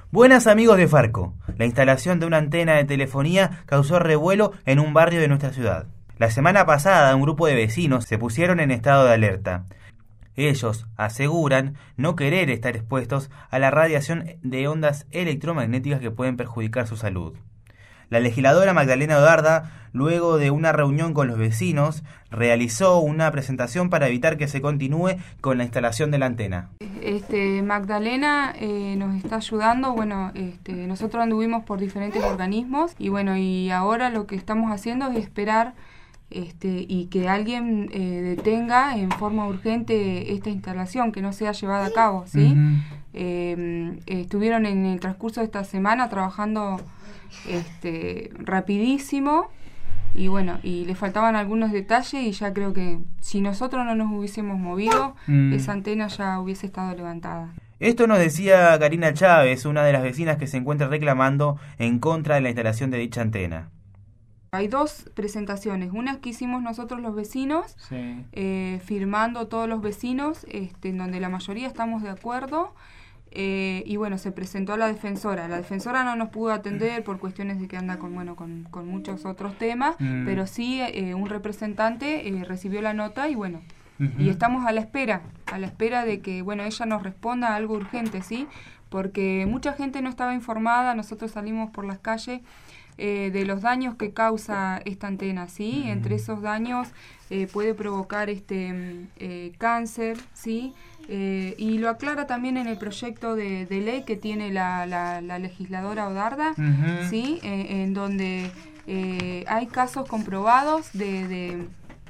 Buenas amigos de Farco. La instalación de una antena de telefonía causó revuelo en un barrio de nuestra ciudad. La semana pasada un grupo de vecinos se pusieron en estado de alerta. Ellos aseguran no querer estar expuestos a la radiación de ondas electromagnéticas que pueden perjudicar su salud. La legisladora Magdalena Odarda, luego de una reunión con los vecinos, realizó una presentación para evitar que se continúe con la instalación de la antena. Magdalena nos está ayudando, nosotros anduvimos por diferentes organismos y ahora lo que estamos haciendo es esperar y que alguien detenga en forma urgente esta instalación, que no sea llevada a cabo, ¿sí? Estuvieron en el transcurso de esta semana trabajando rapidísimo y le faltaban algunos detalles y ya creo que si nosotros no nos hubiésemos movido, esa antena ya hubiese estado levantada. Esto nos decía Karina Chávez, una de las vecinas que se encuentra reclamando en contra de la instalación de dicha antena. Hay dos presentaciones, una que hicimos nosotros los vecinos, sí, firmando todos los vecinos, en donde la mayoría estamos de acuerdo, se presentó a la defensora. La defensora no nos pudo atender por cuestiones de que anda con muchos otros temas, pero sí un representante recibió la nota y estamos a la espera de que ella nos responda algo urgente, ¿sí? Porque mucha gente no estaba informada, nosotros salimos por las calles de los daños que causa esta antena, ¿sí? Entre esos daños puede provocar cáncer, ¿sí? Y lo aclara también en el proyecto de ley que tiene la legisladora Odarda, ¿sí? En donde hay casos comprobados de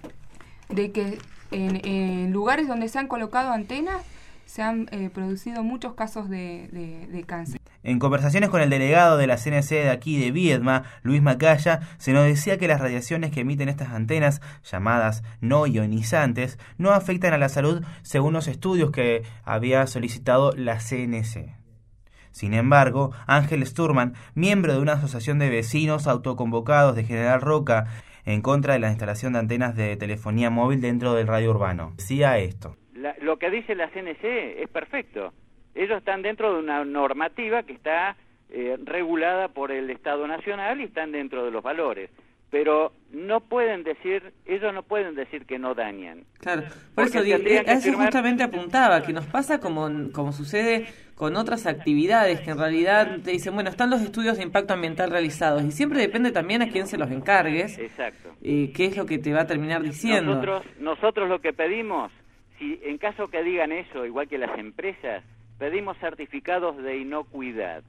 que en lugares donde se han colocado antenas se han producido muchos casos de cáncer. En conversaciones con el delegado de la CNC de aquí de Viedma, Luis Macaya, se nos decía que las radiaciones que emiten estas antenas, llamadas no ionizantes, no afectan a la salud según los estudios que había solicitado la CNC. Sin embargo, Ángel Sturman, miembro de una asociación de vecinos autoconvocados de General Roca en contra de la instalación de antenas de telefonía móvil dentro del radio urbano, decía esto. Lo que dice la CNC es perfecto. Ellos están dentro de una normativa que está regulada por el Estado Nacional y están dentro de los valores. Pero ellos no pueden decir que no dañan. Claro, por eso eso justamente apuntaba, que nos pasa como sucede con otras actividades, que en realidad te dicen, están los estudios de impacto ambiental realizados, y siempre depende también a quién se los encargues. Exacto. Qué es lo que te va a terminar diciendo. Nosotros lo que pedimos, si en caso que digan eso, igual que las empresas, pedimos certificados de inocuidad.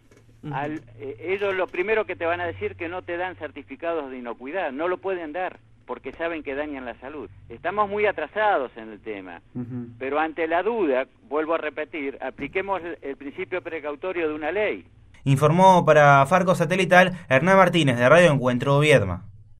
Ellos lo primero que te van a decir que no te dan certificados de inocuidad, no lo pueden dar porque saben que dañan la salud. Estamos muy atrasados en el tema, pero ante la duda, vuelvo a repetir, apliquemos el principio precautorio de una ley. Informó para Farco Satelital Hernán Martínez de Radio Encuentro Viedma.